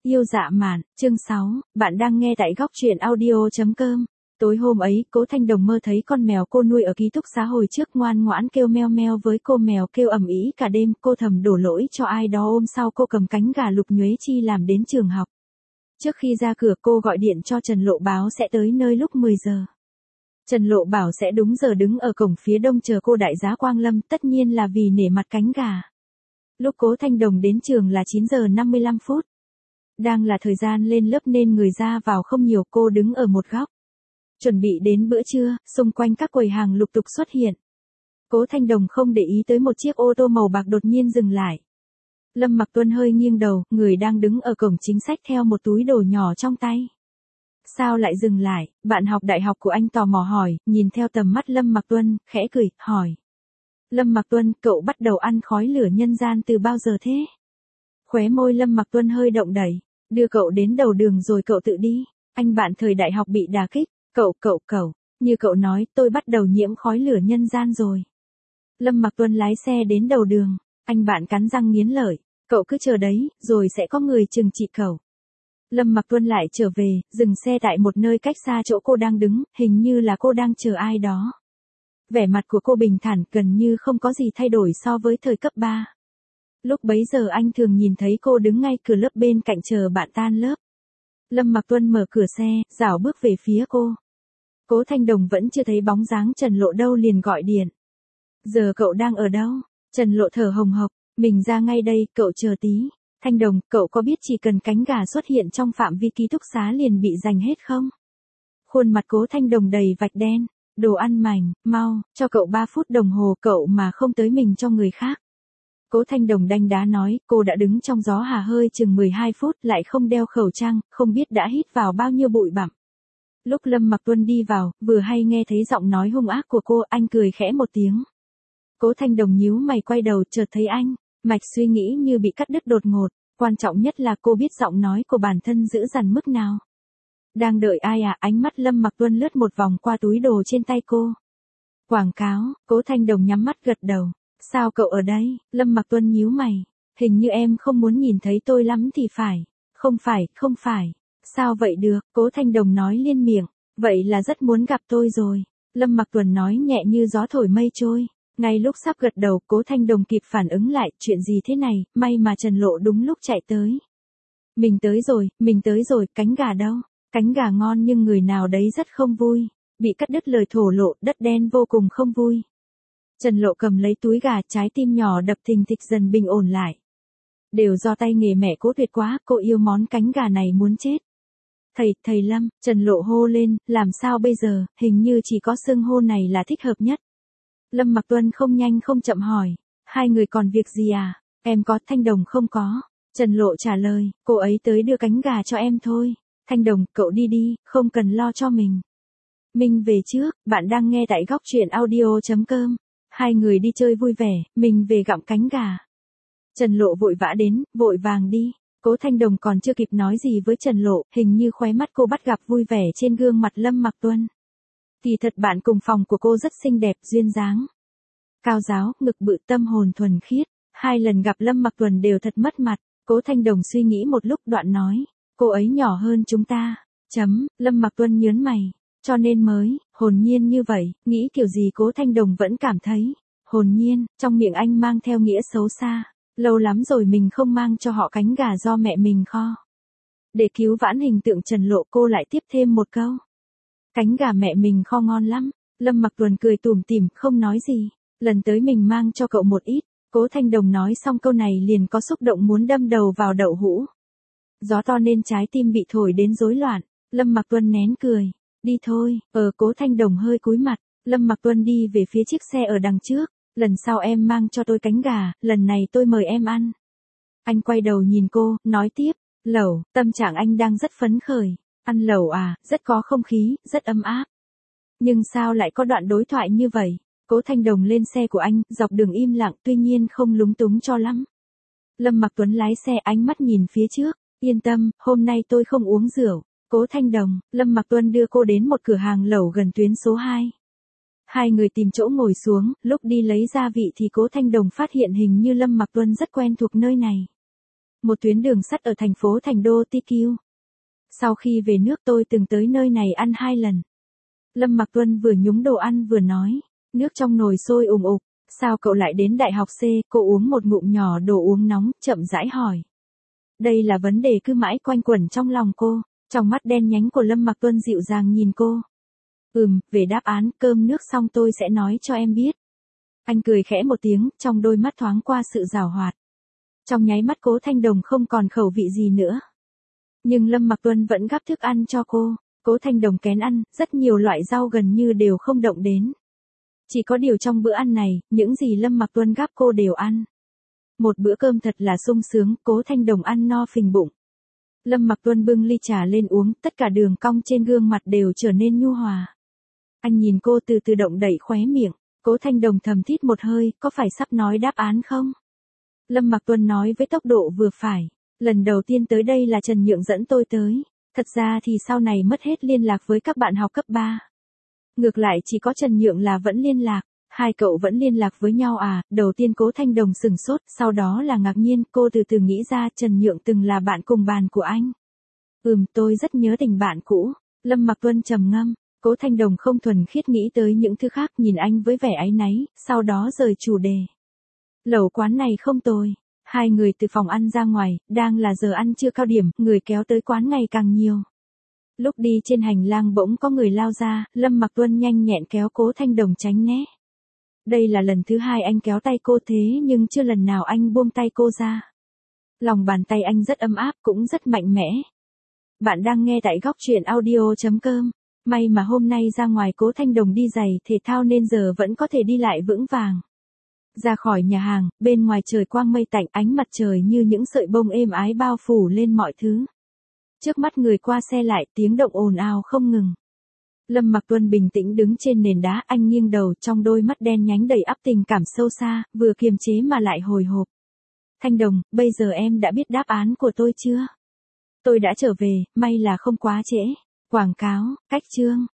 Yêu dạ mạn, chương 6, bạn đang nghe tại góc truyện audio.com. Tối hôm ấy, Cố Thanh Đồng mơ thấy con mèo cô nuôi ở ký túc xá hồi trước ngoan ngoãn kêu meo meo với cô, mèo kêu ầm ĩ cả đêm, cô thầm đổ lỗi cho ai đó ôm sau cô cầm cánh gà Lục Nhuế Chi làm đến trường học. Trước khi ra cửa cô gọi điện cho Trần Lộ báo sẽ tới nơi lúc 10 giờ. Trần Lộ bảo sẽ đúng giờ đứng ở cổng phía đông chờ cô đại giá Quang Lâm, tất nhiên là vì nể mặt cánh gà. Lúc Cố Thanh Đồng đến trường là 9 giờ 55 phút. Đang là thời gian lên lớp nên người ra vào không nhiều, cô đứng ở một góc. Chuẩn bị đến bữa trưa, xung quanh các quầy hàng lục tục xuất hiện. Cố Thanh Đồng không để ý tới một chiếc ô tô màu bạc đột nhiên dừng lại. Lâm Mặc Tuân hơi nghiêng đầu, người đang đứng ở cổng chính sách theo một túi đồ nhỏ trong tay. Sao lại dừng lại? Bạn học đại học của anh tò mò hỏi, nhìn theo tầm mắt Lâm Mặc Tuân, khẽ cười, hỏi. Lâm Mặc Tuân, cậu bắt đầu ăn khói lửa nhân gian từ bao giờ thế? Khóe môi Lâm Mặc Tuân hơi động đẩy. Đưa cậu đến đầu đường rồi cậu tự đi. Anh bạn thời đại học bị đả kích. Cậu. Như cậu nói, tôi bắt đầu nhiễm khói lửa nhân gian rồi. Lâm Mặc Tuân lái xe đến đầu đường. Anh bạn cắn răng nghiến lợi. Cậu cứ chờ đấy, rồi sẽ có người trừng trị cậu. Lâm Mặc Tuân lại trở về, dừng xe tại một nơi cách xa chỗ cô đang đứng, hình như là cô đang chờ ai đó. Vẻ mặt của cô bình thản, gần như không có gì thay đổi so với thời cấp 3. Lúc bấy giờ anh thường nhìn thấy cô đứng ngay cửa lớp bên cạnh chờ bạn tan lớp. Lâm Mặc Tuân mở cửa xe, rảo bước về phía cô. Cố Thanh Đồng vẫn chưa thấy bóng dáng Trần Lộ đâu liền gọi điện. Giờ cậu đang ở đâu? Trần Lộ thở hồng hộc, mình ra ngay đây, cậu chờ tí. Thanh Đồng, cậu có biết chỉ cần cánh gà xuất hiện trong phạm vi ký túc xá liền bị giành hết không? Khuôn mặt Cố Thanh Đồng đầy vạch đen. Đồ ăn mảnh, mau, cho cậu 3 phút đồng hồ, cậu mà không tới mình cho người khác. Cố Thanh Đồng đanh đá nói, cô đã đứng trong gió hà hơi chừng 12 phút lại không đeo khẩu trang, không biết đã hít vào bao nhiêu bụi bặm. Lúc Lâm Mặc Tuân đi vào, vừa hay nghe thấy giọng nói hung ác của cô, anh cười khẽ một tiếng. Cố Thanh Đồng nhíu mày quay đầu chợt thấy anh, mạch suy nghĩ như bị cắt đứt đột ngột, quan trọng nhất là cô biết giọng nói của bản thân dữ dằn mức nào. Đang đợi ai à? Ánh mắt Lâm Mặc Tuân lướt một vòng qua túi đồ trên tay cô. Quảng cáo. Cố Thanh Đồng nhắm mắt gật đầu. Sao cậu ở đây? Lâm Mặc Tuân nhíu mày. Hình như em không muốn nhìn thấy tôi lắm thì phải. Không phải. Sao vậy được? Cố Thanh Đồng nói liên miệng. Vậy là rất muốn gặp tôi rồi. Lâm Mặc Tuân nói nhẹ như gió thổi mây trôi. Ngay lúc sắp gật đầu, Cố Thanh Đồng kịp phản ứng lại, chuyện gì thế này, may mà Trần Lộ đúng lúc chạy tới. Mình tới rồi, cánh gà đâu? Cánh gà ngon nhưng người nào đấy rất không vui. Bị cắt đứt lời thổ lộ, đất đen vô cùng không vui. Trần Lộ cầm lấy túi gà, trái tim nhỏ đập thình thịch dần bình ổn lại. Đều do tay nghề mẹ Cố tuyệt quá, cô yêu món cánh gà này muốn chết. Thầy Lâm, Trần Lộ hô lên, làm sao bây giờ, hình như chỉ có xưng hô này là thích hợp nhất. Lâm Mặc Tuân không nhanh không chậm hỏi, hai người còn việc gì à? Em có, Thanh Đồng không có. Trần Lộ trả lời, cô ấy tới đưa cánh gà cho em thôi. Thanh Đồng, cậu đi, không cần lo cho mình. Mình về trước, bạn đang nghe tại góc truyện audio.com. Hai người đi chơi vui vẻ, mình về gặm cánh gà. Trần Lộ vội vã đến, vội vàng đi. Cố Thanh Đồng còn chưa kịp nói gì với Trần Lộ, hình như khóe mắt cô bắt gặp vui vẻ trên gương mặt Lâm Mặc Tuân. Kỳ thật bạn cùng phòng của cô rất xinh đẹp, duyên dáng. Cao giáo, ngực bự, tâm hồn thuần khiết. 2 lần gặp Lâm Mặc Tuân đều thật mất mặt. Cố Thanh Đồng suy nghĩ một lúc đoạn nói. Cô ấy nhỏ hơn chúng ta. Lâm Mặc Tuân nhớn mày. Cho nên mới, hồn nhiên như vậy, nghĩ kiểu gì Cố Thanh Đồng vẫn cảm thấy. Hồn nhiên, trong miệng anh mang theo nghĩa xấu xa. Lâu lắm rồi mình không mang cho họ cánh gà do mẹ mình kho. Để cứu vãn hình tượng Trần Lộ cô lại tiếp thêm một câu. Cánh gà mẹ mình kho ngon lắm. Lâm Mặc Tuân cười tủm tỉm, không nói gì. Lần tới mình mang cho cậu một ít. Cố Thanh Đồng nói xong câu này liền có xúc động muốn đâm đầu vào đậu hũ. Gió to nên trái tim bị thổi đến rối loạn. Lâm Mặc Tuân nén cười. Đi thôi. Cố Thanh Đồng hơi cúi mặt. Lâm Mặc Tuân đi về phía chiếc xe ở đằng trước. Lần sau em mang cho tôi cánh gà, lần này tôi mời em ăn. Anh quay đầu nhìn cô, nói tiếp. Lẩu, tâm trạng anh đang rất phấn khởi. Ăn lẩu à, rất có không khí, rất ấm áp. Nhưng sao lại có đoạn đối thoại như vậy? Cố Thanh Đồng lên xe của anh, dọc đường im lặng tuy nhiên không lúng túng cho lắm. Lâm Mặc Tuấn lái xe ánh mắt nhìn phía trước. Yên tâm, hôm nay tôi không uống rượu. Cố Thanh Đồng, Lâm Mặc Tuân đưa cô đến một cửa hàng lẩu gần tuyến số 2. Hai người tìm chỗ ngồi xuống, lúc đi lấy gia vị thì Cố Thanh Đồng phát hiện hình như Lâm Mặc Tuân rất quen thuộc nơi này. một tuyến đường sắt ở thành phố Thành Đô TQ. Sau khi về nước tôi từng tới nơi này ăn 2 lần. Lâm Mặc Tuân vừa nhúng đồ ăn vừa nói, nước trong nồi sôi ùng ục, sao cậu lại đến đại học C? Cô uống một ngụm nhỏ đồ uống nóng, chậm rãi hỏi. Đây là vấn đề cứ mãi quanh quẩn trong lòng cô, trong mắt đen nhánh của Lâm Mặc Tuân dịu dàng nhìn cô. Về đáp án, cơm nước xong tôi sẽ nói cho em biết. Anh cười khẽ một tiếng, trong đôi mắt thoáng qua sự giảo hoạt. Trong nháy mắt Cố Thanh Đồng không còn khẩu vị gì nữa. Nhưng Lâm Mặc Tuân vẫn gắp thức ăn cho cô. Cố Thanh Đồng kén ăn, rất nhiều loại rau gần như đều không động đến. Chỉ có điều trong bữa ăn này, những gì Lâm Mặc Tuân gắp cô đều ăn. Một bữa cơm thật là sung sướng, Cố Thanh Đồng ăn no phình bụng. Lâm Mặc Tuân bưng ly trà lên uống, tất cả đường cong trên gương mặt đều trở nên nhu hòa. Anh nhìn cô từ từ động đậy khóe miệng, Cố Thanh Đồng thầm thít một hơi, có phải sắp nói đáp án không? Lâm Mặc Tuân nói với tốc độ vừa phải, lần đầu tiên tới đây là Trần Nhượng dẫn tôi tới, thật ra thì sau này mất hết liên lạc với các bạn học cấp 3. Ngược lại chỉ có Trần Nhượng là vẫn liên lạc, hai cậu vẫn liên lạc với nhau à? Đầu tiên Cố Thanh Đồng sửng sốt, sau đó là ngạc nhiên, cô từ từ nghĩ ra Trần Nhượng từng là bạn cùng bàn của anh. Tôi rất nhớ tình bạn cũ. Lâm Mặc Tuân trầm ngâm. Cố Thanh Đồng không thuần khiết nghĩ tới những thứ khác, nhìn anh với vẻ áy náy, sau đó rời chủ đề. Lẩu quán này không tồi. Hai người từ phòng ăn ra ngoài, đang là giờ ăn trưa cao điểm, người kéo tới quán ngày càng nhiều. Lúc đi trên hành lang bỗng có người lao ra, Lâm Mặc Tuân nhanh nhẹn kéo Cố Thanh Đồng tránh né. Đây là lần thứ 2 anh kéo tay cô thế nhưng chưa lần nào anh buông tay cô ra. Lòng bàn tay anh rất ấm áp cũng rất mạnh mẽ. Bạn đang nghe tại góc truyện audio.com. May mà hôm nay ra ngoài Cố Thanh Đồng đi giày thể thao nên giờ vẫn có thể đi lại vững vàng. Ra khỏi nhà hàng, bên ngoài trời quang mây tạnh, ánh mặt trời như những sợi bông êm ái bao phủ lên mọi thứ. Trước mắt người qua xe lại, tiếng động ồn ào không ngừng. Lâm Mặc Tuân bình tĩnh đứng trên nền đá, anh nghiêng đầu, trong đôi mắt đen nhánh đầy ắp tình cảm sâu xa, vừa kiềm chế mà lại hồi hộp. Thanh Đồng, bây giờ em đã biết đáp án của tôi chưa? Tôi đã trở về, may là không quá trễ. Quảng cáo, cách chương.